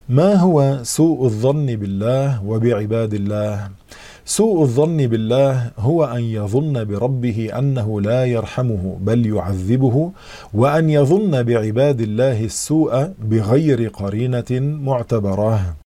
ما هو سوء الظن بالله وبعباد الله؟ سوء الظن بالله هو أن يظن بربه أنه لا يرحمه بل يعذبه، وأن يظن بعباد الله السوء بغير قرينة معتبرة.